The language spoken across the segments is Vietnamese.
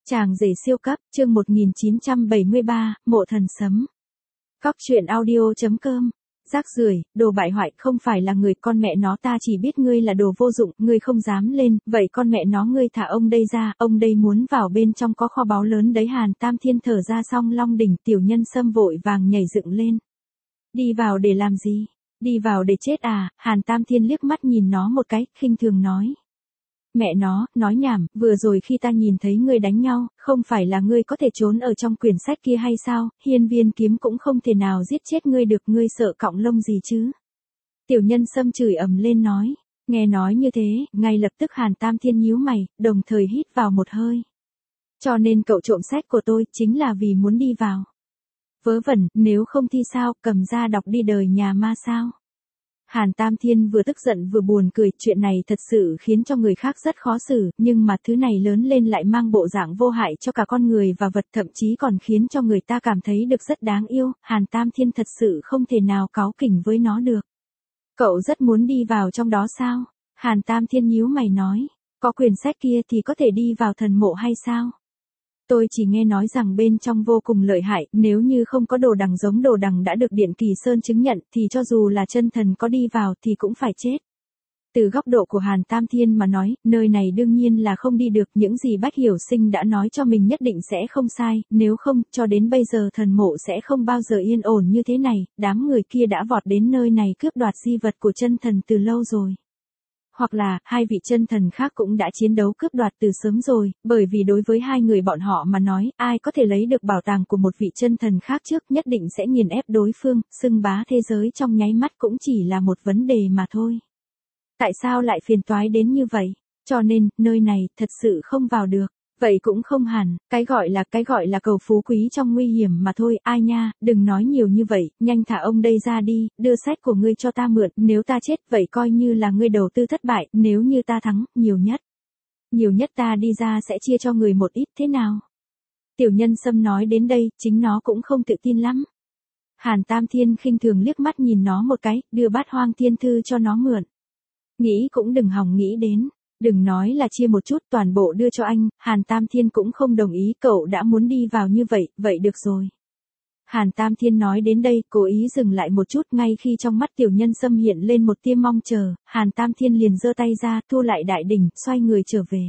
Chàng rể siêu cấp, chương 1973, mộ thần sấm. Cóc truyện audio.com. Rác rưởi, đồ bại hoại, không phải là người, con mẹ nó, ta chỉ biết ngươi là đồ vô dụng, ngươi không dám lên, vậy con mẹ nó ngươi thả ông đây ra, ông đây muốn vào bên trong có kho báu lớn đấy. Hàn Tam Thiên thở ra xong long đỉnh, Tiểu Nhân Sâm vội vàng nhảy dựng lên. Đi vào để làm gì? Đi vào để chết à? Hàn Tam Thiên liếc mắt nhìn nó một cái, khinh thường nói. Mẹ nó, nói nhảm, vừa rồi khi ta nhìn thấy ngươi đánh nhau, không phải là ngươi có thể trốn ở trong quyển sách kia hay sao, hiên viên kiếm cũng không thể nào giết chết ngươi được, ngươi sợ cọng lông gì chứ. Tiểu Nhân Sâm chửi ầm lên nói, nghe nói như thế, ngay lập tức Hàn Tam Thiên nhíu mày, đồng thời hít vào một hơi. Cho nên cậu trộm sách của tôi, chính là vì muốn đi vào. Vớ vẩn, nếu không thì sao, cầm ra đọc đi đời nhà ma sao. Hàn Tam Thiên vừa tức giận vừa buồn cười, chuyện này thật sự khiến cho người khác rất khó xử, nhưng mà thứ này lớn lên lại mang bộ dạng vô hại cho cả con người và vật, thậm chí còn khiến cho người ta cảm thấy được rất đáng yêu. Hàn Tam Thiên thật sự không thể nào cáu kỉnh với nó được. Cậu rất muốn đi vào trong đó sao? Hàn Tam Thiên nhíu mày nói, có quyển sách kia thì có thể đi vào thần mộ hay sao? Tôi chỉ nghe nói rằng bên trong vô cùng lợi hại, nếu như không có đồ đằng giống đồ đằng đã được Điện Kỳ Sơn chứng nhận, thì cho dù là chân thần có đi vào thì cũng phải chết. Từ góc độ của Hàn Tam Thiên mà nói, nơi này đương nhiên là không đi được, những gì Bách Hiểu Sinh đã nói cho mình nhất định sẽ không sai, nếu không, cho đến bây giờ thần mộ sẽ không bao giờ yên ổn như thế này, đám người kia đã vọt đến nơi này cướp đoạt di vật của chân thần từ lâu rồi. Hoặc là, hai vị chân thần khác cũng đã chiến đấu cướp đoạt từ sớm rồi, bởi vì đối với hai người bọn họ mà nói, ai có thể lấy được bảo tàng của một vị chân thần khác trước nhất định sẽ nghiền ép đối phương, xưng bá thế giới trong nháy mắt cũng chỉ là một vấn đề mà thôi. Tại sao lại phiền toái đến như vậy? Cho nên, nơi này, thật sự không vào được. Vậy cũng không hẳn, cái gọi là cầu phú quý trong nguy hiểm mà thôi. Ai nha, đừng nói nhiều như vậy, nhanh thả ông đây ra đi, đưa sách của ngươi cho ta mượn, nếu ta chết vậy coi như là ngươi đầu tư thất bại, nếu như ta thắng, nhiều nhất ta đi ra sẽ chia cho người một ít, thế nào? Tiểu Nhân Sâm nói đến đây, chính nó cũng không tự tin lắm. Hàn Tam Thiên khinh thường liếc mắt nhìn nó một cái, đưa Bát Hoang Thiên Thư cho nó mượn. Nghĩ cũng đừng hòng nghĩ đến. Đừng nói là chia một chút, toàn bộ đưa cho anh. Hàn Tam Thiên cũng không đồng ý, cậu đã muốn đi vào như vậy, vậy được rồi. Hàn Tam Thiên nói đến đây, cố ý dừng lại một chút, ngay khi trong mắt Tiểu Nhân Sâm hiện lên một tia mong chờ, Hàn Tam Thiên liền giơ tay ra, thu lại đại đỉnh, xoay người trở về.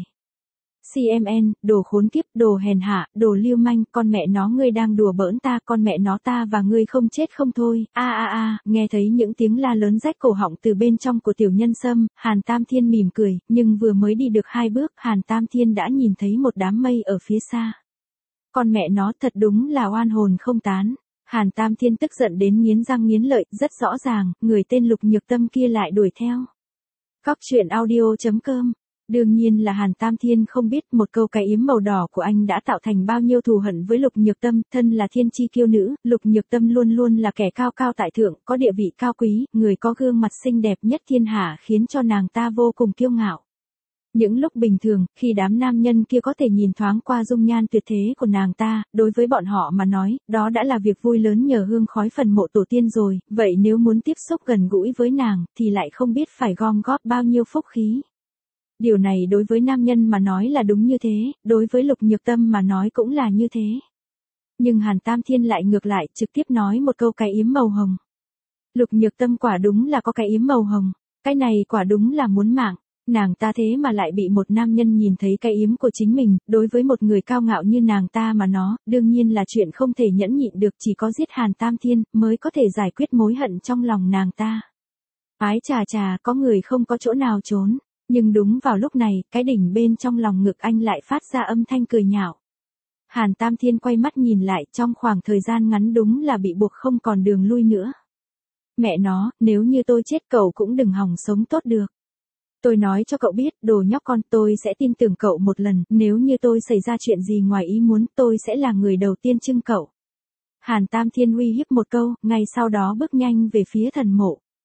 CMN, đồ khốn kiếp, đồ hèn hạ, đồ lưu manh, con mẹ nó ngươi đang đùa bỡn ta, con mẹ nó ta và ngươi không chết không thôi. Nghe thấy những tiếng la lớn rách cổ họng từ bên trong của Tiểu Nhân Sâm, Hàn Tam Thiên mỉm cười, nhưng vừa mới đi được 2 bước, Hàn Tam Thiên đã nhìn thấy một đám mây ở phía xa. Con mẹ nó thật đúng là oan hồn không tán. Hàn Tam Thiên tức giận đến nghiến răng nghiến lợi, rất rõ ràng, người tên Lục Nhược Tâm kia lại đuổi theo. Cóc truyện audio.com. Đương nhiên là Hàn Tam Thiên không biết một câu cái yếm màu đỏ của anh đã tạo thành bao nhiêu thù hận với Lục Nhược Tâm, thân là thiên chi kiêu nữ, Lục Nhược Tâm luôn luôn là kẻ cao cao tại thượng, có địa vị cao quý, người có gương mặt xinh đẹp nhất thiên hạ khiến cho nàng ta vô cùng kiêu ngạo. Những lúc bình thường, khi đám nam nhân kia có thể nhìn thoáng qua dung nhan tuyệt thế của nàng ta, đối với bọn họ mà nói, đó đã là việc vui lớn nhờ hương khói phần mộ tổ tiên rồi, vậy nếu muốn tiếp xúc gần gũi với nàng, thì lại không biết phải gom góp bao nhiêu phúc khí. Điều này đối với nam nhân mà nói là đúng như thế, đối với Lục Nhược Tâm mà nói cũng là như thế. Nhưng Hàn Tam Thiên lại ngược lại, trực tiếp nói một câu cái yếm màu hồng. Lục Nhược Tâm quả đúng là có cái yếm màu hồng, cái này quả đúng là muốn mạng. Nàng ta thế mà lại bị một nam nhân nhìn thấy cái yếm của chính mình, đối với một người cao ngạo như nàng ta mà nó, đương nhiên là chuyện không thể nhẫn nhịn được, chỉ có giết Hàn Tam Thiên mới có thể giải quyết mối hận trong lòng nàng ta. Ái chà, có người không có chỗ nào trốn. Nhưng đúng vào lúc này, cái đỉnh bên trong lòng ngực anh lại phát ra âm thanh cười nhạo. Hàn Tam Thiên quay mắt nhìn lại, trong khoảng thời gian ngắn đúng là bị buộc không còn đường lui nữa. Mẹ nó, nếu như tôi chết cậu cũng đừng hòng sống tốt được. Tôi nói cho cậu biết, đồ nhóc con, tôi sẽ tin tưởng cậu một lần, nếu như tôi xảy ra chuyện gì ngoài ý muốn, tôi sẽ là người đầu tiên trưng cậu. Hàn Tam Thiên uy hiếp một câu, ngay sau đó bước nhanh về phía thần mộ.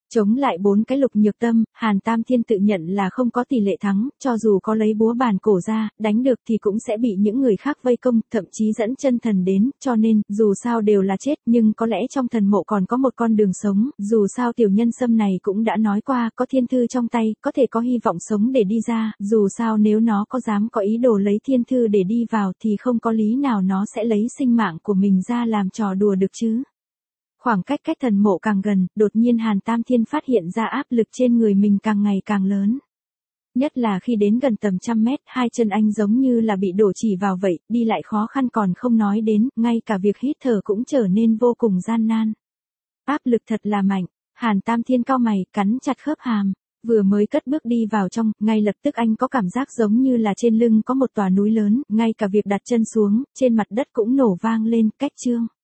Chống lại 4 cái Lục Nhược Tâm, Hàn Tam Thiên tự nhận là không có tỷ lệ thắng, cho dù có lấy búa bàn cổ ra, đánh được thì cũng sẽ bị những người khác vây công, thậm chí dẫn chân thần đến, cho nên, dù sao đều là chết, nhưng có lẽ trong thần mộ còn có một con đường sống, dù sao tiểu nhân sâm này cũng đã nói qua, có thiên thư trong tay, có thể có hy vọng sống để đi ra, dù sao nếu nó có dám có ý đồ lấy thiên thư để đi vào thì không có lý nào nó sẽ lấy sinh mạng của mình ra làm trò đùa được chứ. Khoảng cách thần mộ càng gần, đột nhiên Hàn Tam Thiên phát hiện ra áp lực trên người mình càng ngày càng lớn. Nhất là khi đến gần tầm 100 mét, hai chân anh giống như là bị đổ chỉ vào vậy, đi lại khó khăn còn không nói đến, ngay cả việc hít thở cũng trở nên vô cùng gian nan. Áp lực thật là mạnh, Hàn Tam Thiên cau mày, cắn chặt khớp hàm. Vừa mới cất bước đi vào trong, ngay lập tức anh có cảm giác giống như là trên lưng có một tòa núi lớn, ngay cả việc đặt chân xuống, trên mặt đất cũng nổ vang lên, cách chương.